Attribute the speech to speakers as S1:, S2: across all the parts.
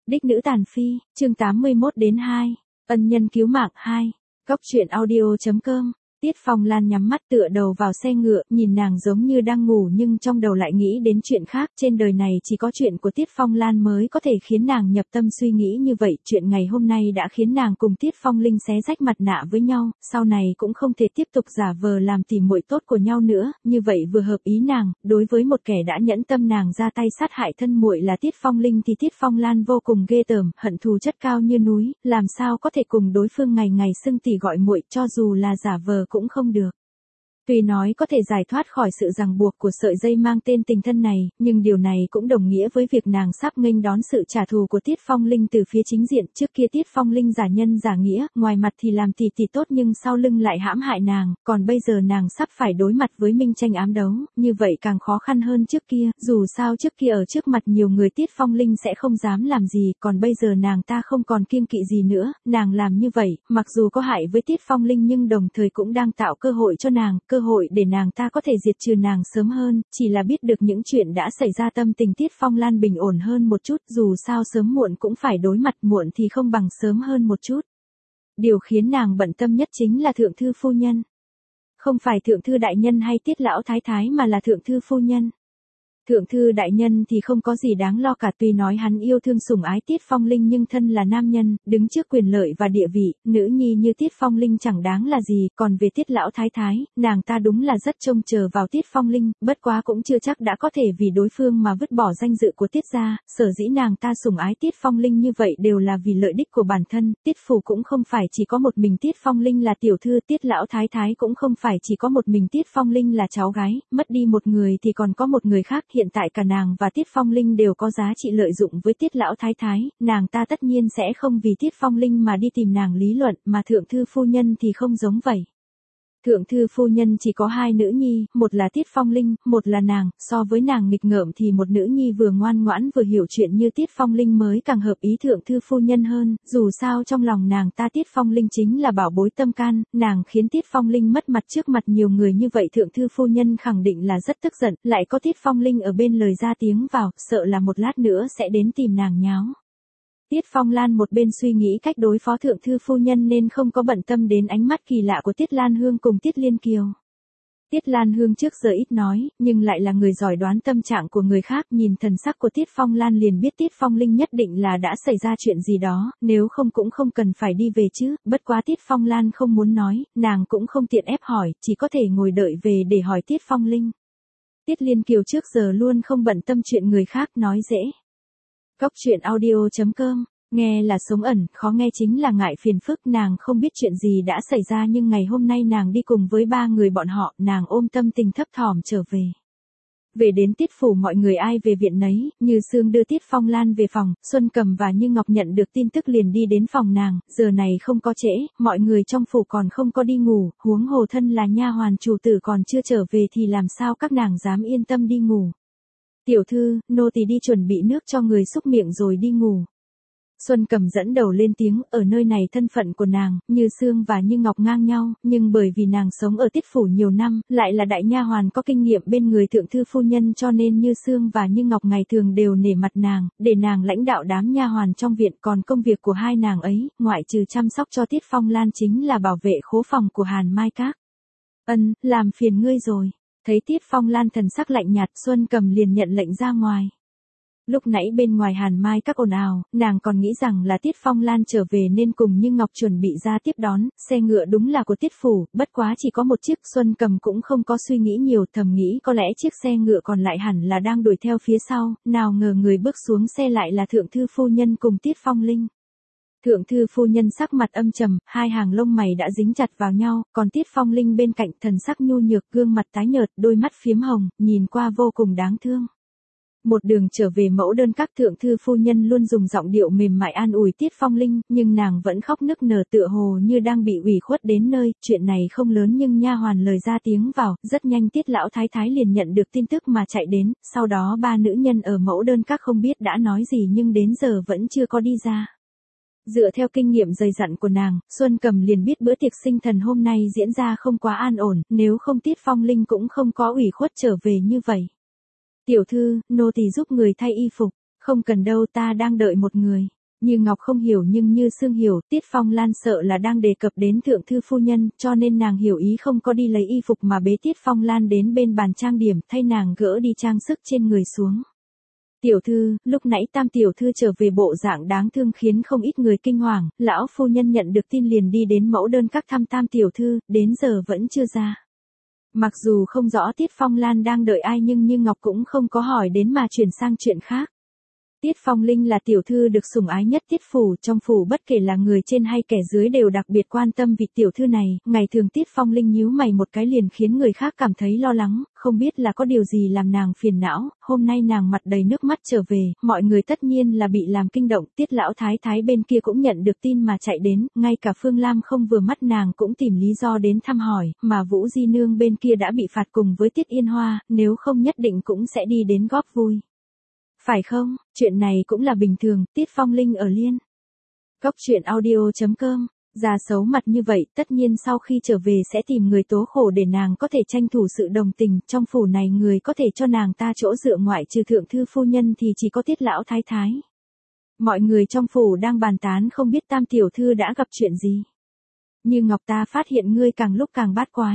S1: Đích nữ tàn phi, chương 81 đến 2, ân nhân cứu mạng 2, Cóc truyện audio.com. Tiết Phong Lan nhắm mắt tựa đầu vào xe ngựa, nhìn nàng giống như đang ngủ nhưng trong đầu lại nghĩ đến chuyện khác. Trên đời này chỉ có chuyện của Tiết Phong Lan mới có thể khiến nàng nhập tâm suy nghĩ như vậy. Chuyện ngày hôm nay đã khiến nàng cùng Tiết Phong Linh xé rách mặt nạ với nhau, sau này cũng không thể tiếp tục giả vờ làm tỉ muội tốt của nhau nữa. Như vậy vừa hợp ý nàng. Đối với một kẻ đã nhẫn tâm nàng ra tay sát hại thân muội là Tiết Phong Linh thì Tiết Phong Lan vô cùng ghê tởm, hận thù chất cao như núi, làm sao có thể cùng đối phương ngày ngày xưng tỉ gọi muội, cho dù là giả vờ cũng không được. Tuy nói có thể giải thoát khỏi sự ràng buộc của sợi dây mang tên tình thân này, nhưng điều này cũng đồng nghĩa với việc nàng sắp nghênh đón sự trả thù của Tiết Phong Linh từ phía chính diện. Trước kia Tiết Phong Linh giả nhân giả nghĩa, ngoài mặt thì làm tỷ tỷ tốt nhưng sau lưng lại hãm hại nàng, còn bây giờ nàng sắp phải đối mặt với minh tranh ám đấu, như vậy càng khó khăn hơn trước kia. Dù sao trước kia ở trước mặt nhiều người Tiết Phong Linh sẽ không dám làm gì, còn bây giờ nàng ta không còn kiêng kỵ gì nữa. Nàng làm như vậy, mặc dù có hại với Tiết Phong Linh nhưng đồng thời cũng đang tạo cơ hội cho nàng, cơ hội để nàng ta có thể diệt trừ nàng sớm hơn. Chỉ là biết được những chuyện đã xảy ra tâm tình Tiết Phong Lan bình ổn hơn một chút, dù sao sớm muộn cũng phải đối mặt, muộn thì không bằng sớm hơn một chút. Điều khiến nàng bận tâm nhất chính là thượng thư phu nhân. Không phải thượng thư đại nhân hay Tiết lão thái thái mà là thượng thư phu nhân. Thượng thư đại nhân thì không có gì đáng lo cả, tuy nói hắn yêu thương sủng ái Tiết Phong Linh nhưng thân là nam nhân, đứng trước quyền lợi và địa vị, nữ nhi như Tiết Phong Linh chẳng đáng là gì. Còn về Tiết lão thái thái, nàng ta đúng là rất trông chờ vào Tiết Phong Linh, bất quá cũng chưa chắc đã có thể vì đối phương mà vứt bỏ danh dự của Tiết gia. Sở dĩ nàng ta sủng ái Tiết Phong Linh như vậy đều là vì lợi ích của bản thân. Tiết phủ cũng không phải chỉ có một mình Tiết Phong Linh là tiểu thư, Tiết lão thái thái cũng không phải chỉ có một mình Tiết Phong Linh là cháu gái, mất đi một người thì còn có một người khác. Hiện tại cả nàng và Tiết Phong Linh đều có giá trị lợi dụng với Tiết lão thái thái, nàng ta tất nhiên sẽ không vì Tiết Phong Linh mà đi tìm nàng lý luận, mà thượng thư phu nhân thì không giống vậy. Thượng thư phu nhân chỉ có hai nữ nhi, một là Tiết Phong Linh, một là nàng. So với nàng nghịch ngợm thì một nữ nhi vừa ngoan ngoãn vừa hiểu chuyện như Tiết Phong Linh mới càng hợp ý thượng thư phu nhân hơn. Dù sao trong lòng nàng ta Tiết Phong Linh chính là bảo bối tâm can, nàng khiến Tiết Phong Linh mất mặt trước mặt nhiều người như vậy thượng thư phu nhân khẳng định là rất tức giận, lại có Tiết Phong Linh ở bên lời ra tiếng vào, sợ là một lát nữa sẽ đến tìm nàng nháo. Tiết Phong Lan một bên suy nghĩ cách đối phó thượng thư phu nhân nên không có bận tâm đến ánh mắt kỳ lạ của Tiết Lan Hương cùng Tiết Liên Kiều. Tiết Lan Hương trước giờ ít nói, nhưng lại là người giỏi đoán tâm trạng của người khác, nhìn thần sắc của Tiết Phong Lan liền biết Tiết Phong Linh nhất định là đã xảy ra chuyện gì đó, nếu không cũng không cần phải đi về chứ. Bất quá Tiết Phong Lan không muốn nói, nàng cũng không tiện ép hỏi, chỉ có thể ngồi đợi về để hỏi Tiết Phong Linh. Tiết Liên Kiều trước giờ luôn không bận tâm chuyện người khác, nói dễ. Cóc truyện audio.com, nghe là sống ẩn, khó nghe chính là ngại phiền phức. Nàng không biết chuyện gì đã xảy ra nhưng ngày hôm nay nàng đi cùng với ba người bọn họ, nàng ôm tâm tình thấp thỏm trở về. Về đến Tiết phủ mọi người ai về viện nấy, Như Sương đưa Tiết Phong Lan về phòng, Xuân Cầm và Như Ngọc nhận được tin tức liền đi đến phòng nàng. Giờ này không có trễ, mọi người trong phủ còn không có đi ngủ, huống hồ thân là nha hoàn chủ tử còn chưa trở về thì làm sao các nàng dám yên tâm đi ngủ. Tiểu thư, nô tỳ đi chuẩn bị nước cho người xúc miệng rồi đi ngủ. Xuân Cầm dẫn đầu lên tiếng, ở nơi này thân phận của nàng, Như Sương và Như Ngọc ngang nhau, nhưng bởi vì nàng sống ở Tiết phủ nhiều năm, lại là đại nha hoàn có kinh nghiệm bên người thượng thư phu nhân cho nên Như Sương và Như Ngọc ngày thường đều nể mặt nàng, để nàng lãnh đạo đám nha hoàn trong viện. Còn công việc của hai nàng ấy, ngoại trừ chăm sóc cho Tiết Phong Lan chính là bảo vệ khố phòng của Hàn Mai Các. Làm phiền ngươi rồi. Thấy Tiết Phong Lan thần sắc lạnh nhạt, Xuân Cầm liền nhận lệnh ra ngoài. Lúc nãy bên ngoài Hàn Mai Các ồn ào, nàng còn nghĩ rằng là Tiết Phong Lan trở về nên cùng Như Ngọc chuẩn bị ra tiếp đón. Xe ngựa đúng là của Tiết phủ, bất quá chỉ có một chiếc. Xuân Cầm cũng không có suy nghĩ nhiều, thầm nghĩ có lẽ chiếc xe ngựa còn lại hẳn là đang đuổi theo phía sau, nào ngờ người bước xuống xe lại là thượng thư phu nhân cùng Tiết Phong Linh. Thượng thư phu nhân sắc mặt âm trầm, hai hàng lông mày đã dính chặt vào nhau, còn Tiết Phong Linh bên cạnh thần sắc nhu nhược, gương mặt tái nhợt, đôi mắt phiếm hồng, nhìn qua vô cùng đáng thương. Một đường trở về mẫu đơn các, thượng thư phu nhân luôn dùng giọng điệu mềm mại an ủi Tiết Phong Linh, nhưng nàng vẫn khóc nức nở tựa hồ như đang bị ủy khuất đến nơi. Chuyện này không lớn nhưng nha hoàn lời ra tiếng vào, rất nhanh Tiết lão thái thái liền nhận được tin tức mà chạy đến, sau đó ba nữ nhân ở mẫu đơn các không biết đã nói gì nhưng đến giờ vẫn chưa có đi ra. Dựa theo kinh nghiệm dày dặn của nàng, Xuân Cầm liền biết bữa tiệc sinh thần hôm nay diễn ra không quá an ổn, nếu không Tiết Phong Linh cũng không có ủy khuất trở về như vậy. Tiểu thư, nô tỳ giúp người thay y phục. Không cần đâu, ta đang đợi một người. Như Ngọc không hiểu nhưng Như Sương hiểu, Tiết Phong Lan sợ là đang đề cập đến thượng thư phu nhân, cho nên nàng hiểu ý không có đi lấy y phục mà bế Tiết Phong Lan đến bên bàn trang điểm, thay nàng gỡ đi trang sức trên người xuống. Tiểu thư, lúc nãy Tam tiểu thư trở về bộ dạng đáng thương khiến không ít người kinh hoàng, lão phu nhân nhận được tin liền đi đến mẫu đơn các thăm Tam tiểu thư, đến giờ vẫn chưa ra. Mặc dù không rõ Tiết Phong Lan đang đợi ai nhưng Như Ngọc cũng không có hỏi đến mà chuyển sang chuyện khác. Tiết Phong Linh là tiểu thư được sủng ái nhất Tiết phủ, trong phủ bất kể là người trên hay kẻ dưới đều đặc biệt quan tâm vị tiểu thư này, ngày thường Tiết Phong Linh nhíu mày một cái liền khiến người khác cảm thấy lo lắng, không biết là có điều gì làm nàng phiền não, hôm nay nàng mặt đầy nước mắt trở về, mọi người tất nhiên là bị làm kinh động, Tiết lão thái thái bên kia cũng nhận được tin mà chạy đến, ngay cả Phương Lam không vừa mắt nàng cũng tìm lý do đến thăm hỏi, mà Vũ Di Nương bên kia đã bị phạt cùng với Tiết Yên Hoa, nếu không nhất định cũng sẽ đi đến góp vui. Phải không, chuyện này cũng là bình thường, Tiết Phong Linh ở Liên. Cốc truyện audio.com, già xấu mặt như vậy, tất nhiên sau khi trở về sẽ tìm người tố khổ để nàng có thể tranh thủ sự đồng tình, trong phủ này người có thể cho nàng ta chỗ dựa ngoại trừ thượng thư phu nhân thì chỉ có Tiết lão thái thái. Mọi người trong phủ đang bàn tán không biết Tam tiểu thư đã gặp chuyện gì. Như Ngọc ta phát hiện ngươi càng lúc càng bát quái.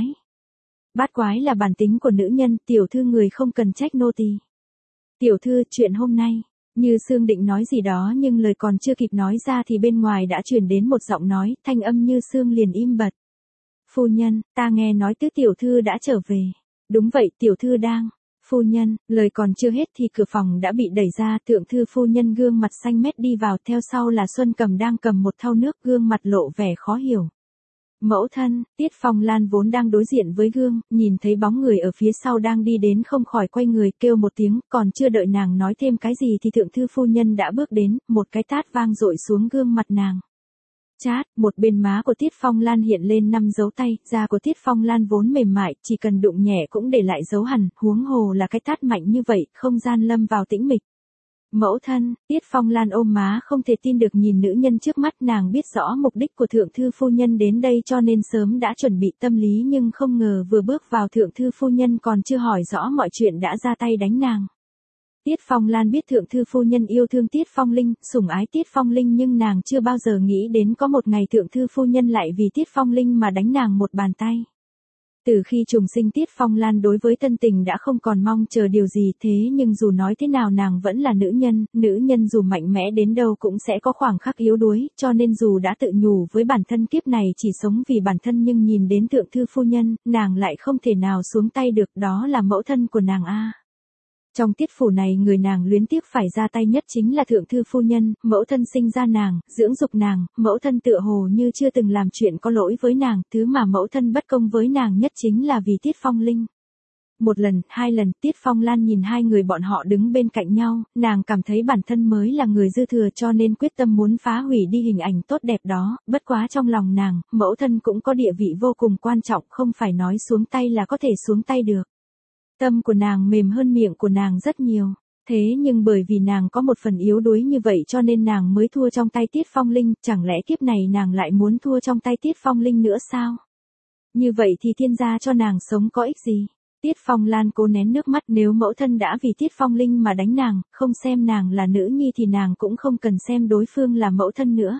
S1: Bát quái là bản tính của nữ nhân, tiểu thư người không cần trách nô tỳ. Tiểu thư, chuyện hôm nay, Như Sương định nói gì đó nhưng lời còn chưa kịp nói ra thì bên ngoài đã truyền đến một giọng nói, thanh âm Như Sương liền im bặt. Phu nhân, ta nghe nói tứ tiểu thư đã trở về. Đúng vậy, tiểu thư đang. Phu nhân, lời còn chưa hết thì cửa phòng đã bị đẩy ra, thượng thư phu nhân gương mặt xanh mét đi vào, theo sau là Xuân Cầm đang cầm một thau nước, gương mặt lộ vẻ khó hiểu. Mẫu thân, Tiết Phong Lan vốn đang đối diện với gương, nhìn thấy bóng người ở phía sau đang đi đến không khỏi quay người kêu một tiếng, còn chưa đợi nàng nói thêm cái gì thì thượng thư phu nhân đã bước đến, một cái tát vang dội xuống gương mặt nàng. Chát, một bên má của Tiết Phong Lan hiện lên 5 dấu tay, da của Tiết Phong Lan vốn mềm mại, chỉ cần đụng nhẹ cũng để lại dấu hằn, huống hồ là cái tát mạnh như vậy, không gian lâm vào tĩnh mịch. Mẫu thân, Tiết Phong Lan ôm má không thể tin được nhìn nữ nhân trước mắt, nàng biết rõ mục đích của thượng thư phu nhân đến đây cho nên sớm đã chuẩn bị tâm lý nhưng không ngờ vừa bước vào thượng thư phu nhân còn chưa hỏi rõ mọi chuyện đã ra tay đánh nàng. Tiết Phong Lan biết thượng thư phu nhân yêu thương Tiết Phong Linh, sủng ái Tiết Phong Linh nhưng nàng chưa bao giờ nghĩ đến có một ngày thượng thư phu nhân lại vì Tiết Phong Linh mà đánh nàng một bàn tay. Từ khi trùng sinh Tiết Phong Lan đối với tân tình đã không còn mong chờ điều gì, thế nhưng dù nói thế nào nàng vẫn là nữ nhân dù mạnh mẽ đến đâu cũng sẽ có khoảng khắc yếu đuối, cho nên dù đã tự nhủ với bản thân kiếp này chỉ sống vì bản thân nhưng nhìn đến thượng thư phu nhân, nàng lại không thể nào xuống tay được, đó là mẫu thân của nàng a. Trong Tiết phủ này người nàng luyến tiếc phải ra tay nhất chính là thượng thư phu nhân, mẫu thân sinh ra nàng, dưỡng dục nàng, mẫu thân tựa hồ như chưa từng làm chuyện có lỗi với nàng, thứ mà mẫu thân bất công với nàng nhất chính là vì Tiết Phong Linh. Một lần, hai lần, Tiết Phong Lan nhìn hai người bọn họ đứng bên cạnh nhau, nàng cảm thấy bản thân mới là người dư thừa cho nên quyết tâm muốn phá hủy đi hình ảnh tốt đẹp đó, bất quá trong lòng nàng, mẫu thân cũng có địa vị vô cùng quan trọng, không phải nói xuống tay là có thể xuống tay được. Tâm của nàng mềm hơn miệng của nàng rất nhiều. Thế nhưng bởi vì nàng có một phần yếu đuối như vậy cho nên nàng mới thua trong tay Tiết Phong Linh, chẳng lẽ kiếp này nàng lại muốn thua trong tay Tiết Phong Linh nữa sao? Như vậy thì thiên gia cho nàng sống có ích gì? Tiết Phong Lan cố nén nước mắt, nếu mẫu thân đã vì Tiết Phong Linh mà đánh nàng, không xem nàng là nữ nhi thì nàng cũng không cần xem đối phương là mẫu thân nữa.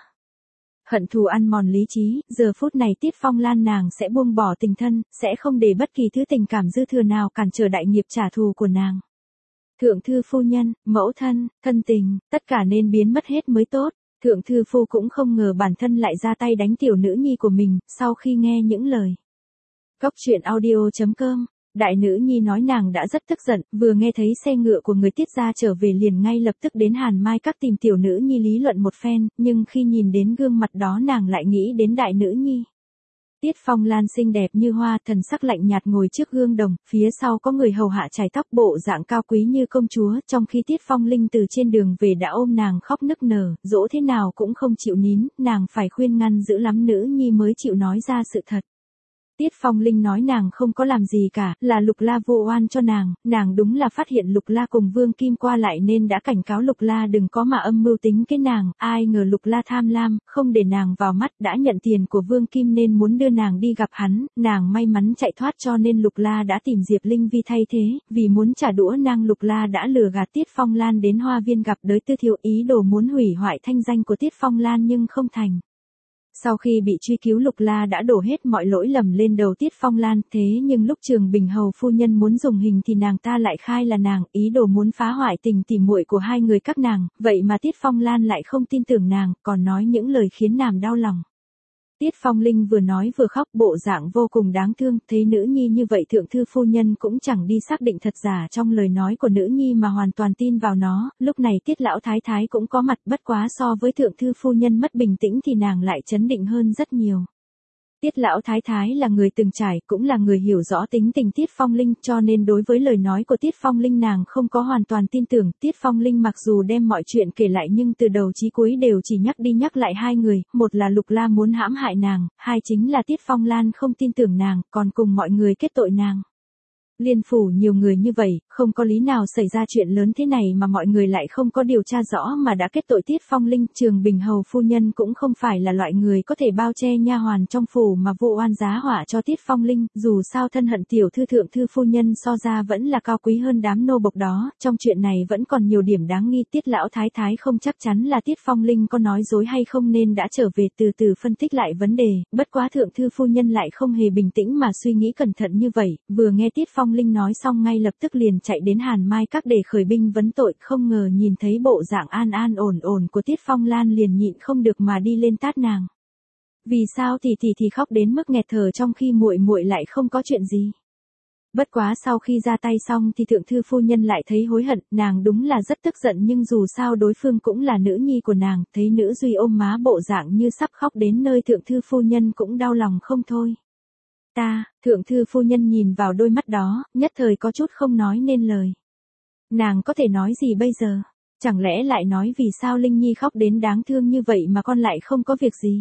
S1: Hận thù ăn mòn lý trí, giờ phút này Tiết Phong Lan nàng sẽ buông bỏ tình thân, sẽ không để bất kỳ thứ tình cảm dư thừa nào cản trở đại nghiệp trả thù của nàng. Thượng thư phu nhân, mẫu thân, thân tình, tất cả nên biến mất hết mới tốt. Thượng thư phu cũng không ngờ bản thân lại ra tay đánh tiểu nữ nhi của mình, sau khi nghe những lời. Cốc truyện audio.com, đại nữ nhi nói nàng đã rất tức giận, vừa nghe thấy xe ngựa của người Tiết gia trở về liền ngay lập tức đến Hàn Mai Các tìm tiểu nữ nhi lý luận một phen, nhưng khi nhìn đến gương mặt đó nàng lại nghĩ đến đại nữ nhi. Tiết Phong Lan xinh đẹp như hoa, thần sắc lạnh nhạt ngồi trước gương đồng, phía sau có người hầu hạ chải tóc, bộ dạng cao quý như công chúa, trong khi Tiết Phong Linh từ trên đường về đã ôm nàng khóc nức nở, dỗ thế nào cũng không chịu nín, nàng phải khuyên ngăn dữ lắm nữ nhi mới chịu nói ra sự thật. Tiết Phong Linh nói nàng không có làm gì cả, là Lục La vu oan cho nàng đúng là phát hiện Lục La cùng Vương Kim qua lại nên đã cảnh cáo Lục La đừng có mà âm mưu tính cái nàng, ai ngờ Lục La tham lam, không để nàng vào mắt, đã nhận tiền của Vương Kim nên muốn đưa nàng đi gặp hắn, nàng may mắn chạy thoát cho nên Lục La đã tìm Diệp Linh Vi thay thế, vì muốn trả đũa nàng Lục La đã lừa gạt Tiết Phong Lan đến Hoa Viên gặp Đới Tư Thiệu, ý đồ muốn hủy hoại thanh danh của Tiết Phong Lan nhưng không thành. Sau khi bị truy cứu Lục La đã đổ hết mọi lỗi lầm lên đầu Tiết Phong Lan, thế nhưng lúc Trường Bình hầu phu nhân muốn dùng hình thì nàng ta lại khai là nàng, ý đồ muốn phá hoại tình tỉ muội của hai người các nàng, vậy mà Tiết Phong Lan lại không tin tưởng nàng, còn nói những lời khiến nàng đau lòng. Tiết Phong Linh vừa nói vừa khóc, bộ dạng vô cùng đáng thương, thấy nữ nhi như vậy thượng thư phu nhân cũng chẳng đi xác định thật giả trong lời nói của nữ nhi mà hoàn toàn tin vào nó, lúc này Tiết lão thái thái cũng có mặt, bất quá so với thượng thư phu nhân mất bình tĩnh thì nàng lại trấn định hơn rất nhiều. Tiết lão thái thái là người từng trải, cũng là người hiểu rõ tính tình Tiết Phong Linh, cho nên đối với lời nói của Tiết Phong Linh nàng không có hoàn toàn tin tưởng. Tiết Phong Linh mặc dù đem mọi chuyện kể lại nhưng từ đầu chí cuối đều chỉ nhắc đi nhắc lại hai người, một là Lục La muốn hãm hại nàng, hai chính là Tiết Phong Lan không tin tưởng nàng, còn cùng mọi người kết tội nàng. Liên phủ nhiều người như vậy, không có lý nào xảy ra chuyện lớn thế này mà mọi người lại không có điều tra rõ mà đã kết tội Tiết Phong Linh. Trường Bình hầu phu nhân cũng không phải là loại người có thể bao che nha hoàn trong phủ mà vô oan giá họa cho Tiết Phong Linh, dù sao thân hận tiểu thư thượng thư phu nhân so ra vẫn là cao quý hơn đám nô bộc đó, trong chuyện này vẫn còn nhiều điểm đáng nghi. Tiết lão thái thái không chắc chắn là Tiết Phong Linh có nói dối hay không nên đã trở về từ từ phân tích lại vấn đề, bất quá thượng thư phu nhân lại không hề bình tĩnh mà suy nghĩ cẩn thận như vậy, vừa nghe Tiết Phong Linh nói xong ngay lập tức liền chạy đến Hàn Mai Các để khởi binh vấn tội, không ngờ nhìn thấy bộ dạng an an ổn ổn của Tiết Phong Lan liền nhịn không được mà đi lên tát nàng. Vì sao thì khóc đến mức nghẹt thở trong khi muội muội lại không có chuyện gì. Bất quá sau khi ra tay xong thì thượng thư phu nhân lại thấy hối hận, nàng đúng là rất tức giận nhưng dù sao đối phương cũng là nữ nhi của nàng, thấy nữ duy ôm má bộ dạng như sắp khóc đến nơi thượng thư phu nhân cũng đau lòng không thôi. Thượng thư phu nhân nhìn vào đôi mắt đó, nhất thời có chút không nói nên lời. Nàng có thể nói gì bây giờ? Chẳng lẽ lại nói vì sao Linh Nhi khóc đến đáng thương như vậy mà con lại không có việc gì?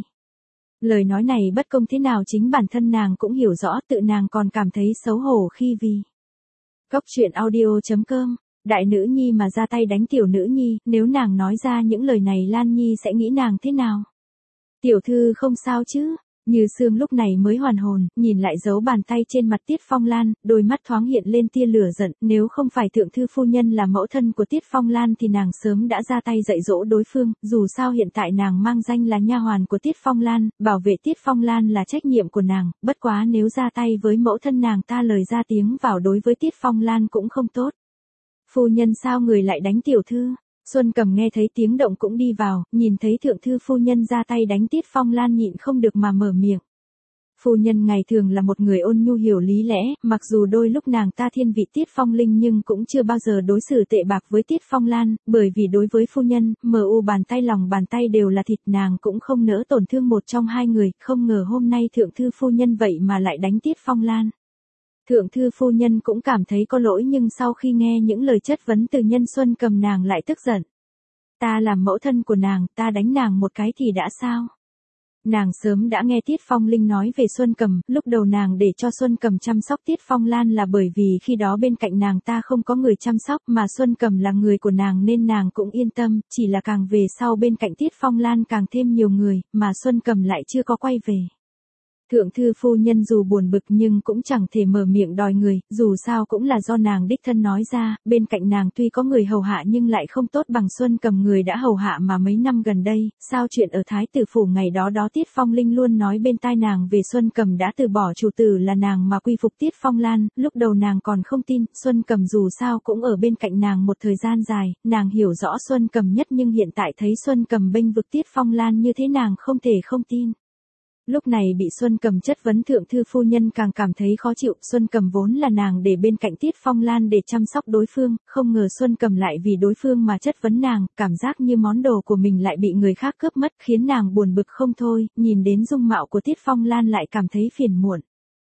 S1: Lời nói này bất công thế nào chính bản thân nàng cũng hiểu rõ, tự nàng còn cảm thấy xấu hổ khi vì. Cốc truyện audio.com, đại nữ nhi mà ra tay đánh tiểu nữ nhi, nếu nàng nói ra những lời này Lan Nhi sẽ nghĩ nàng thế nào? Tiểu thư không sao chứ? Như Sương lúc này mới hoàn hồn, nhìn lại dấu bàn tay trên mặt Tiết Phong Lan, đôi mắt thoáng hiện lên tia lửa giận, nếu không phải thượng thư phu nhân là mẫu thân của Tiết Phong Lan thì nàng sớm đã ra tay dạy dỗ đối phương, dù sao hiện tại nàng mang danh là nha hoàn của Tiết Phong Lan, bảo vệ Tiết Phong Lan là trách nhiệm của nàng, bất quá nếu ra tay với mẫu thân nàng ta lời ra tiếng vào đối với Tiết Phong Lan cũng không tốt. Phu nhân sao người lại đánh tiểu thư? Xuân Cầm nghe thấy tiếng động cũng đi vào, nhìn thấy thượng thư phu nhân ra tay đánh Tiết Phong Lan nhịn không được mà mở miệng. Phu nhân ngày thường là một người ôn nhu hiểu lý lẽ, mặc dù đôi lúc nàng ta thiên vị Tiết Phong Linh nhưng cũng chưa bao giờ đối xử tệ bạc với Tiết Phong Lan, bởi vì đối với phu nhân, bàn tay lòng bàn tay đều là thịt, nàng cũng không nỡ tổn thương một trong hai người, không ngờ hôm nay thượng thư phu nhân vậy mà lại đánh Tiết Phong Lan. Thượng thư phu nhân cũng cảm thấy có lỗi nhưng sau khi nghe những lời chất vấn từ Nhân Xuân Cầm nàng lại tức giận. Ta làm mẫu thân của nàng, ta đánh nàng một cái thì đã sao? Nàng sớm đã nghe Tiết Phong Linh nói về Xuân Cầm, lúc đầu nàng để cho Xuân Cầm chăm sóc Tiết Phong Lan là bởi vì khi đó bên cạnh nàng ta không có người chăm sóc mà Xuân Cầm là người của nàng nên nàng cũng yên tâm, chỉ là càng về sau bên cạnh Tiết Phong Lan càng thêm nhiều người, mà Xuân Cầm lại chưa có quay về. Thượng thư phu nhân dù buồn bực nhưng cũng chẳng thể mở miệng đòi người, dù sao cũng là do nàng đích thân nói ra, bên cạnh nàng tuy có người hầu hạ nhưng lại không tốt bằng Xuân Cầm người đã hầu hạ mà mấy năm gần đây, sao chuyện ở Thái Tử Phủ ngày đó Tiết Phong Linh luôn nói bên tai nàng về Xuân Cầm đã từ bỏ chủ tử là nàng mà quy phục Tiết Phong Lan, lúc đầu nàng còn không tin, Xuân Cầm dù sao cũng ở bên cạnh nàng một thời gian dài, nàng hiểu rõ Xuân Cầm nhất nhưng hiện tại thấy Xuân Cầm bênh vực Tiết Phong Lan như thế nàng không thể không tin. Lúc này bị Xuân Cầm chất vấn thượng thư phu nhân càng cảm thấy khó chịu, Xuân Cầm vốn là nàng để bên cạnh Tiết Phong Lan để chăm sóc đối phương, không ngờ Xuân Cầm lại vì đối phương mà chất vấn nàng, cảm giác như món đồ của mình lại bị người khác cướp mất, khiến nàng buồn bực không thôi, nhìn đến dung mạo của Tiết Phong Lan lại cảm thấy phiền muộn.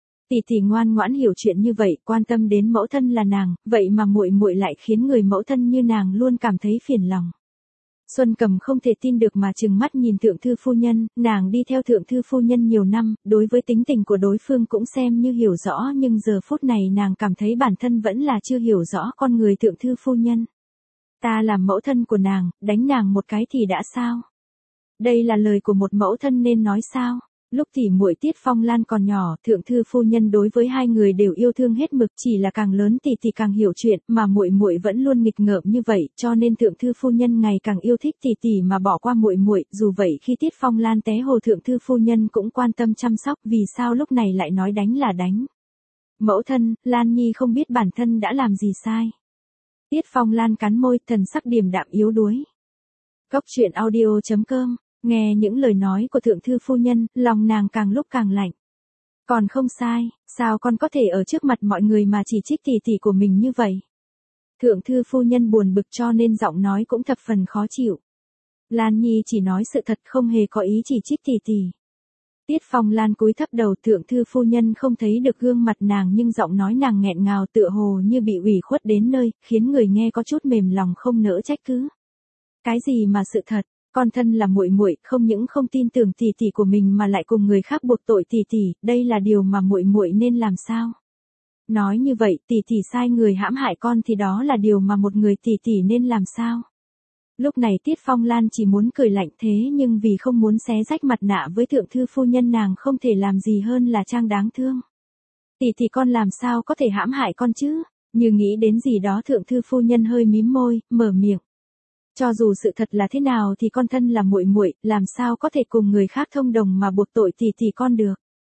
S1: Tỷ ngoan ngoãn hiểu chuyện như vậy, quan tâm đến mẫu thân là nàng, vậy mà muội muội lại khiến người mẫu thân như nàng luôn cảm thấy phiền lòng. Xuân Cầm không thể tin được mà trừng mắt nhìn thượng thư phu nhân, nàng đi theo thượng thư phu nhân nhiều năm, đối với tính tình của đối phương cũng xem như hiểu rõ nhưng giờ phút này nàng cảm thấy bản thân vẫn là chưa hiểu rõ con người thượng thư phu nhân. Ta làm mẫu thân của nàng, đánh nàng một cái thì đã sao? Đây là lời của một mẫu thân nên nói sao? Lúc tỷ muội Tiết Phong Lan còn nhỏ, thượng thư phu nhân đối với hai người đều yêu thương hết mực, chỉ là càng lớn tỷ càng hiểu chuyện, mà muội muội vẫn luôn nghịch ngợm như vậy, cho nên thượng thư phu nhân ngày càng yêu thích tỷ mà bỏ qua muội muội. Dù vậy khi Tiết Phong Lan té hồ, thượng thư phu nhân cũng quan tâm chăm sóc, vì sao lúc này lại nói đánh là đánh? Mẫu thân, Lan Nhi không biết bản thân đã làm gì sai. Tiết Phong Lan cắn môi, thần sắc điềm đạm yếu đuối. Cốc truyện audio.com. Nghe những lời nói của thượng thư phu nhân, lòng nàng càng lúc càng lạnh. Còn không sai, sao con có thể ở trước mặt mọi người mà chỉ trích tỷ của mình như vậy? Thượng thư phu nhân buồn bực cho nên giọng nói cũng thập phần khó chịu. Lan Nhi chỉ nói sự thật, không hề có ý chỉ trích tỷ. Tiết Phong Lan cúi thấp đầu, thượng thư phu nhân không thấy được gương mặt nàng nhưng giọng nói nàng nghẹn ngào tựa hồ như bị ủy khuất đến nơi, khiến người nghe có chút mềm lòng không nỡ trách cứ. Cái gì mà sự thật? Con thân là muội muội, không những không tin tưởng tỷ của mình mà lại cùng người khác buộc tội tỷ, đây là điều mà muội muội nên làm sao? Nói như vậy, tỷ sai người hãm hại con thì đó là điều mà một người tỷ nên làm sao? Lúc này Tiết Phong Lan chỉ muốn cười lạnh thế nhưng vì không muốn xé rách mặt nạ với thượng thư phu nhân nàng không thể làm gì hơn là trang đáng thương. Tỷ con làm sao có thể hãm hại con chứ? Như nghĩ đến gì đó thượng thư phu nhân hơi mím môi, mở miệng. Cho dù sự thật là thế nào thì con thân là muội muội, làm sao có thể cùng người khác thông đồng mà buộc tội tỷ con được.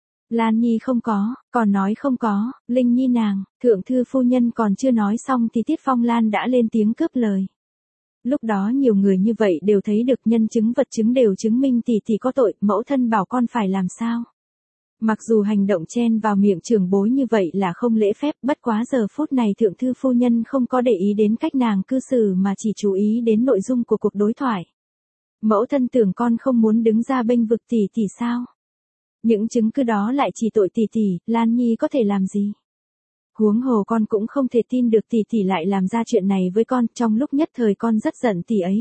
S1: Lan Nhi không có, còn nói không có, Linh Nhi nàng, thượng thư phu nhân còn chưa nói xong thì Tiết Phong Lan đã lên tiếng cướp lời. Lúc đó nhiều người như vậy đều thấy được, nhân chứng vật chứng đều chứng minh tỷ có tội, mẫu thân bảo con phải làm sao. Mặc dù hành động chen vào miệng trưởng bối như vậy là không lễ phép, bất quá giờ phút này thượng thư phu nhân không có để ý đến cách nàng cư xử mà chỉ chú ý đến nội dung của cuộc đối thoại. Mẫu thân tưởng con không muốn đứng ra bênh vực tỷ sao? Những chứng cứ đó lại chỉ tội tỷ, Lan Nhi có thể làm gì? Huống hồ con cũng không thể tin được tỷ lại làm ra chuyện này với con, trong lúc nhất thời con rất giận tỷ ấy,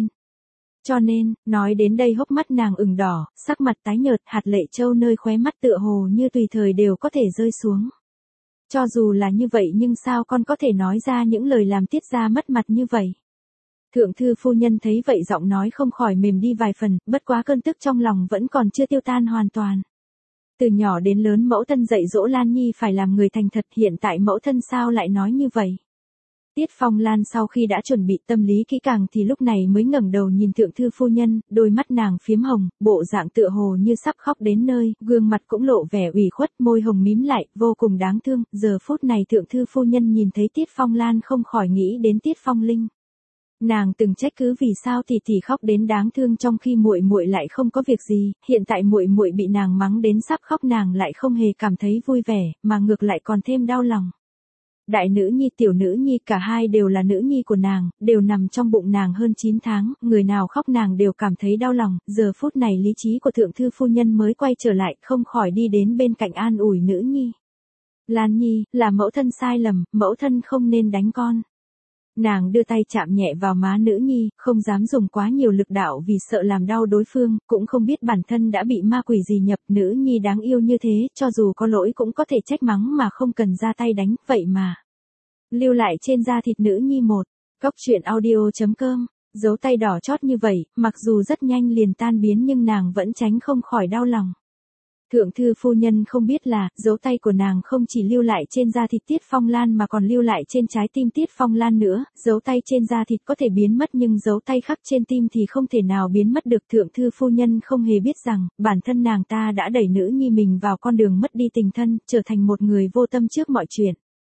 S1: cho nên, nói đến đây hốc mắt nàng ửng đỏ, sắc mặt tái nhợt, hạt lệ trâu nơi khóe mắt tựa hồ như tùy thời đều có thể rơi xuống. Cho dù là như vậy nhưng sao con có thể nói ra những lời làm Tiết gia mất mặt như vậy? Thượng thư phu nhân thấy vậy giọng nói không khỏi mềm đi vài phần, bất quá cơn tức trong lòng vẫn còn chưa tiêu tan hoàn toàn. Từ nhỏ đến lớn mẫu thân dạy dỗ Lan Nhi phải làm người thành thật, hiện tại mẫu thân sao lại nói như vậy? Tiết Phong Lan sau khi đã chuẩn bị tâm lý kỹ càng thì lúc này mới ngẩng đầu nhìn thượng thư phu nhân, đôi mắt nàng phiếm hồng, bộ dạng tựa hồ như sắp khóc đến nơi, gương mặt cũng lộ vẻ ủy khuất, môi hồng mím lại, vô cùng đáng thương. Giờ phút này thượng thư phu nhân nhìn thấy Tiết Phong Lan không khỏi nghĩ đến Tiết Phong Linh. Nàng từng trách cứ vì sao tỷ khóc đến đáng thương trong khi muội muội lại không có việc gì, hiện tại muội muội bị nàng mắng đến sắp khóc nàng lại không hề cảm thấy vui vẻ, mà ngược lại còn thêm đau lòng. Đại nữ nhi tiểu nữ nhi cả hai đều là nữ nhi của nàng, đều nằm trong bụng nàng hơn 9 tháng, người nào khóc nàng đều cảm thấy đau lòng, giờ phút này lý trí của thượng thư phu nhân mới quay trở lại, không khỏi đi đến bên cạnh an ủi nữ nhi. Lan Nhi, là mẫu thân sai lầm, mẫu thân không nên đánh con. Nàng đưa tay chạm nhẹ vào má nữ nhi, không dám dùng quá nhiều lực đạo vì sợ làm đau đối phương, cũng không biết bản thân đã bị ma quỷ gì nhập, nữ nhi đáng yêu như thế, cho dù có lỗi cũng có thể trách mắng mà không cần ra tay đánh, vậy mà. Lưu lại trên da thịt nữ nhi một. Cốc truyện audio.com, dấu tay đỏ chót như vậy, mặc dù rất nhanh liền tan biến nhưng nàng vẫn tránh không khỏi đau lòng. Thượng thư phu nhân không biết là, dấu tay của nàng không chỉ lưu lại trên da thịt Tiết Phong Lan mà còn lưu lại trên trái tim Tiết Phong Lan nữa, dấu tay trên da thịt có thể biến mất nhưng dấu tay khắc trên tim thì không thể nào biến mất được. Thượng thư phu nhân không hề biết rằng, bản thân nàng ta đã đẩy nữ nhi mình vào con đường mất đi tình thân, trở thành một người vô tâm trước mọi chuyện.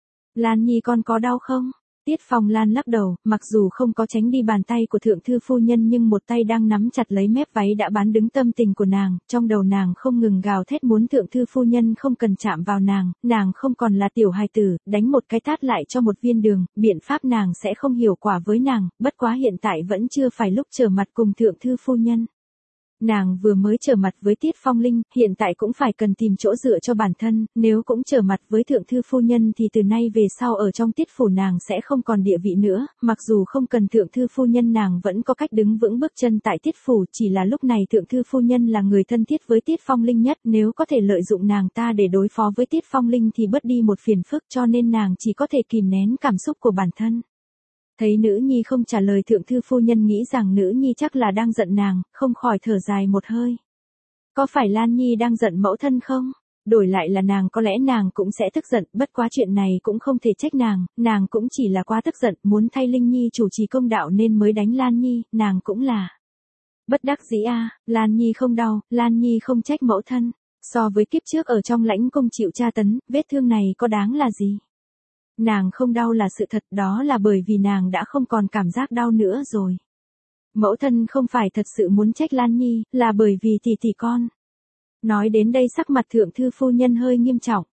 S1: Lan Nhi con có đau không? Tiết Phong Lan lắc đầu, mặc dù không có tránh đi bàn tay của thượng thư phu nhân nhưng một tay đang nắm chặt lấy mép váy đã bán đứng tâm tình của nàng, trong đầu nàng không ngừng gào thét muốn thượng thư phu nhân không cần chạm vào nàng không còn là tiểu hài tử, đánh một cái tát lại cho một viên đường, biện pháp nàng sẽ không hiệu quả với nàng, bất quá hiện tại vẫn chưa phải lúc trở mặt cùng thượng thư phu nhân. Nàng vừa mới trở mặt với Tiết Phong Linh, hiện tại cũng phải cần tìm chỗ dựa cho bản thân, nếu cũng trở mặt với thượng thư phu nhân thì từ nay về sau ở trong Tiết phủ nàng sẽ không còn địa vị nữa, mặc dù không cần thượng thư phu nhân nàng vẫn có cách đứng vững bước chân tại Tiết phủ, chỉ là lúc này thượng thư phu nhân là người thân thiết với Tiết Phong Linh nhất, nếu có thể lợi dụng nàng ta để đối phó với Tiết Phong Linh thì bớt đi một phiền phức, cho nên nàng chỉ có thể kìm nén cảm xúc của bản thân. Thấy nữ nhi không trả lời, thượng thư phu nhân nghĩ rằng nữ nhi chắc là đang giận nàng, không khỏi thở dài một hơi. Có phải Lan Nhi đang giận mẫu thân không? Đổi lại là nàng có lẽ nàng cũng sẽ tức giận, bất quá chuyện này cũng không thể trách nàng cũng chỉ là quá tức giận, muốn thay Linh Nhi chủ trì công đạo nên mới đánh Lan Nhi, nàng cũng là bất đắc dĩ a. Lan Nhi không đau, Lan Nhi không trách mẫu thân. So với kiếp trước ở trong lãnh cung chịu tra tấn, vết thương này có đáng là gì? Nàng không đau là sự thật, đó là bởi vì nàng đã không còn cảm giác đau nữa rồi. Mẫu thân không phải thật sự muốn trách Lan Nhi, là bởi vì tỷ con. Nói đến đây sắc mặt thượng thư phu nhân hơi nghiêm trọng.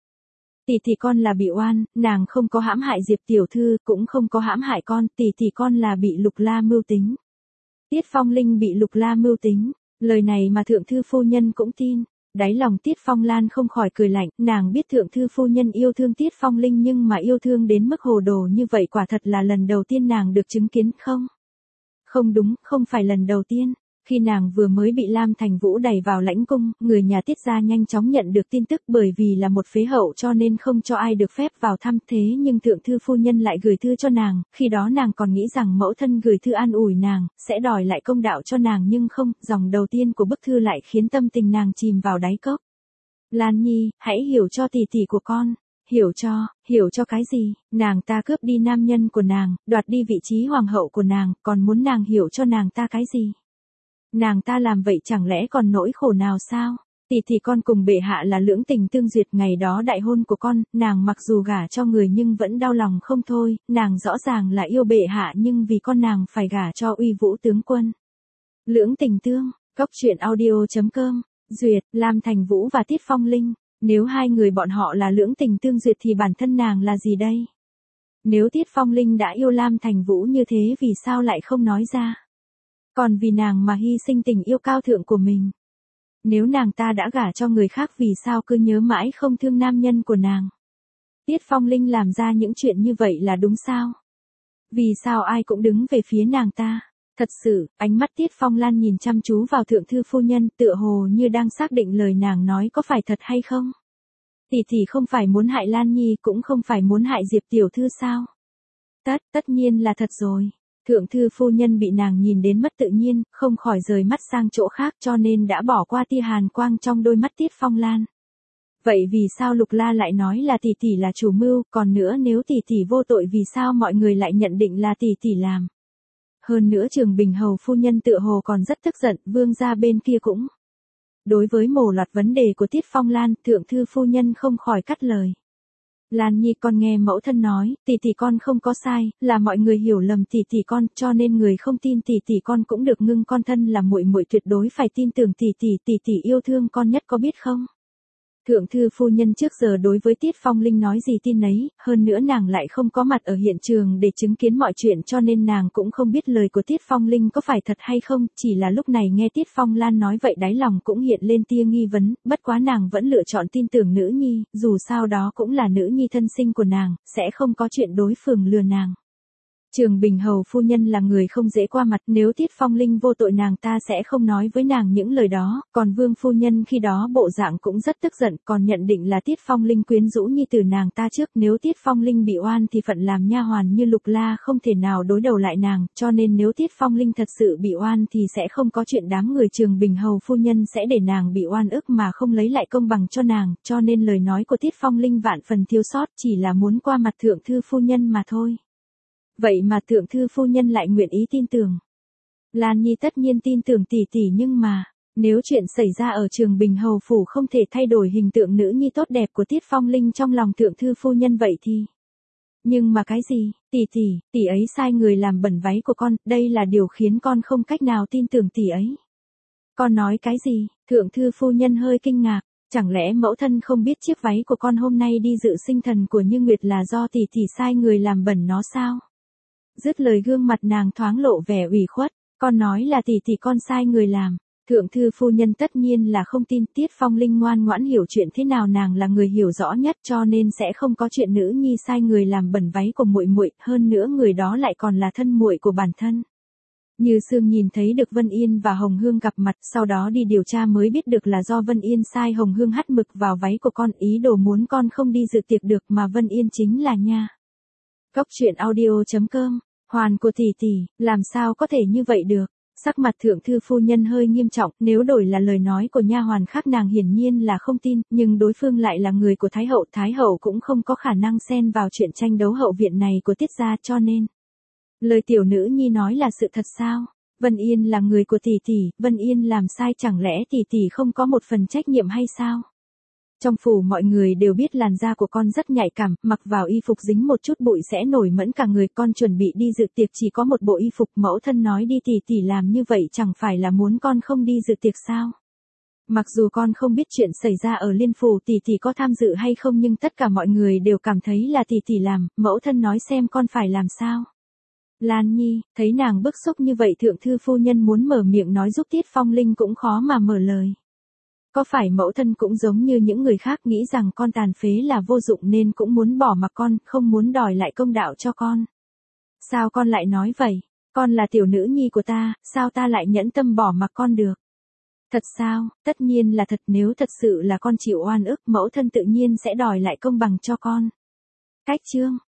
S1: Tỷ con là bị oan, nàng không có hãm hại Diệp tiểu thư, cũng không có hãm hại con, tỷ con là bị Lục La mưu tính. Tiết Phong Linh bị Lục La mưu tính, lời này mà thượng thư phu nhân cũng tin. Đáy lòng Tiết Phong Lan không khỏi cười lạnh, nàng biết thượng thư phu nhân yêu thương Tiết Phong Linh nhưng mà yêu thương đến mức hồ đồ như vậy quả thật là lần đầu tiên nàng được chứng kiến không? Không đúng, không phải lần đầu tiên. Khi nàng vừa mới bị Lam Thành Vũ đẩy vào lãnh cung, người nhà Tiết gia nhanh chóng nhận được tin tức, bởi vì là một phế hậu cho nên không cho ai được phép vào thăm, thế nhưng thượng thư phu nhân lại gửi thư cho nàng, khi đó nàng còn nghĩ rằng mẫu thân gửi thư an ủi nàng, sẽ đòi lại công đạo cho nàng nhưng không, dòng đầu tiên của bức thư lại khiến tâm tình nàng chìm vào đáy cốc. Lan Nhi, hãy hiểu cho tỷ của con. Hiểu cho cái gì? Nàng ta cướp đi nam nhân của nàng, đoạt đi vị trí hoàng hậu của nàng, còn muốn nàng hiểu cho nàng ta cái gì? Nàng ta làm vậy chẳng lẽ còn nỗi khổ nào sao? Tỷ con cùng bệ hạ là lưỡng tình tương duyệt, ngày đó đại hôn của con, nàng mặc dù gả cho người nhưng vẫn đau lòng không thôi, nàng rõ ràng là yêu bệ hạ nhưng vì con nàng phải gả cho Uy Vũ tướng quân. Lưỡng tình tương, Cốc Truyện Audio.com, duyệt, Lam Thành Vũ và Tiết Phong Linh, nếu hai người bọn họ là lưỡng tình tương duyệt thì bản thân nàng là gì đây? Nếu Tiết Phong Linh đã yêu Lam Thành Vũ như thế vì sao lại không nói ra? Còn vì nàng mà hy sinh tình yêu cao thượng của mình. Nếu nàng ta đã gả cho người khác vì sao cứ nhớ mãi không thương nam nhân của nàng? Tiết Phong Linh làm ra những chuyện như vậy là đúng sao? Vì sao ai cũng đứng về phía nàng ta? Thật sự, ánh mắt Tiết Phong Lan nhìn chăm chú vào thượng thư phu nhân, tựa hồ như đang xác định lời nàng nói có phải thật hay không? Tỷ không phải muốn hại Lan Nhi, cũng không phải muốn hại Diệp tiểu thư sao? Tất nhiên là thật rồi. Thượng thư phu nhân bị nàng nhìn đến mất tự nhiên, không khỏi rời mắt sang chỗ khác cho nên đã bỏ qua tia hàn quang trong đôi mắt Tiết Phong Lan. Vậy vì sao Lục La lại nói là tỷ là chủ mưu, còn nữa nếu tỷ vô tội vì sao mọi người lại nhận định là tỷ làm? Hơn nữa Trường Bình hầu phu nhân tựa hồ còn rất tức giận, vương gia bên kia cũng. Đối với mổ loạt vấn đề của Tiết Phong Lan, thượng thư phu nhân không khỏi cắt lời. Lan Nhi con nghe mẫu thân nói, tỷ con không có sai, là mọi người hiểu lầm tỷ con, cho nên người không tin tỷ con cũng được ngưng con thân là muội muội tuyệt đối phải tin tưởng tỷ yêu thương con nhất có biết không? Thượng thư phu nhân trước giờ đối với Tiết Phong Linh nói gì tin nấy, hơn nữa nàng lại không có mặt ở hiện trường để chứng kiến mọi chuyện cho nên nàng cũng không biết lời của Tiết Phong Linh có phải thật hay không, chỉ là lúc này nghe Tiết Phong Lan nói vậy đáy lòng cũng hiện lên tia nghi vấn, bất quá nàng vẫn lựa chọn tin tưởng nữ nhi, dù sao đó cũng là nữ nhi thân sinh của nàng, sẽ không có chuyện đối phương lừa nàng. Trường Bình hầu phu nhân là người không dễ qua mặt, nếu Tiết Phong Linh vô tội nàng ta sẽ không nói với nàng những lời đó, còn Vương phu nhân khi đó bộ dạng cũng rất tức giận, còn nhận định là Tiết Phong Linh quyến rũ nhi tử nàng ta trước, nếu Tiết Phong Linh bị oan thì phận làm nha hoàn như Lục La không thể nào đối đầu lại nàng, cho nên nếu Tiết Phong Linh thật sự bị oan thì sẽ không có chuyện đám người Trường Bình hầu phu nhân sẽ để nàng bị oan ức mà không lấy lại công bằng cho nàng, cho nên lời nói của Tiết Phong Linh vạn phần thiếu sót, chỉ là muốn qua mặt thượng thư phu nhân mà thôi. Vậy mà thượng thư phu nhân lại nguyện ý tin tưởng. Lan Nhi tất nhiên tin tưởng tỷ nhưng mà, nếu chuyện xảy ra ở Trường Bình hầu phủ không thể thay đổi hình tượng nữ nhi tốt đẹp của Tiết Phong Linh trong lòng thượng thư phu nhân vậy thì. Nhưng mà cái gì, tỷ ấy sai người làm bẩn váy của con, đây là điều khiến con không cách nào tin tưởng tỷ ấy. Con nói cái gì, thượng thư phu nhân hơi kinh ngạc. Chẳng lẽ mẫu thân không biết chiếc váy của con hôm nay đi dự sinh thần của Như Nguyệt là do tỷ sai người làm bẩn nó sao? Dứt lời gương mặt nàng thoáng lộ vẻ ủy khuất, con nói là tỷ con sai người làm. Thượng thư phu nhân tất nhiên là không tin. Tiết Phong Linh ngoan ngoãn hiểu chuyện thế nào, nàng là người hiểu rõ nhất, cho nên sẽ không có chuyện nữ nhi sai người làm bẩn váy của muội muội, hơn nữa người đó lại còn là thân muội của bản thân. Như Sương nhìn thấy được Vân Yên và Hồng Hương gặp mặt, sau đó đi điều tra mới biết được là do Vân Yên sai Hồng Hương hắt mực vào váy của con, ý đồ muốn con không đi dự tiệc được, mà Vân Yên chính là nha. Cốc truyện audio.com. Hoàn của tỷ tỷ, làm sao có thể như vậy được? Sắc mặt thượng thư phu nhân hơi nghiêm trọng, nếu đổi là lời nói của nha hoàn khác nàng hiển nhiên là không tin, nhưng đối phương lại là người của Thái hậu cũng không có khả năng xen vào chuyện tranh đấu hậu viện này của Tiết gia, cho nên lời tiểu nữ nhi nói là sự thật sao? Vân Yên là người của tỷ tỷ, Vân Yên làm sai chẳng lẽ tỷ tỷ không có một phần trách nhiệm hay sao? Trong phủ mọi người đều biết làn da của con rất nhạy cảm, mặc vào y phục dính một chút bụi sẽ nổi mẫn cả người, con chuẩn bị đi dự tiệc chỉ có một bộ y phục, mẫu thân nói đi tỷ tỷ làm như vậy chẳng phải là muốn con không đi dự tiệc sao? Mặc dù con không biết chuyện xảy ra ở Liên phủ tỷ tỷ có tham dự hay không, nhưng tất cả mọi người đều cảm thấy là tỷ tỷ làm, mẫu thân nói xem con phải làm sao? Lan Nhi, thấy nàng bức xúc như vậy, thượng thư phu nhân muốn mở miệng nói giúp Tiết Phong Linh cũng khó mà mở lời. Có phải mẫu thân cũng giống như những người khác nghĩ rằng con tàn phế là vô dụng nên cũng muốn bỏ mặc con, không muốn đòi lại công đạo cho con? Sao con lại nói vậy? Con là tiểu nữ nhi của ta, sao ta lại nhẫn tâm bỏ mặc con được? Thật sao? Tất nhiên là thật, nếu thật sự là con chịu oan ức, mẫu thân tự nhiên sẽ đòi lại công bằng cho con. Cách chương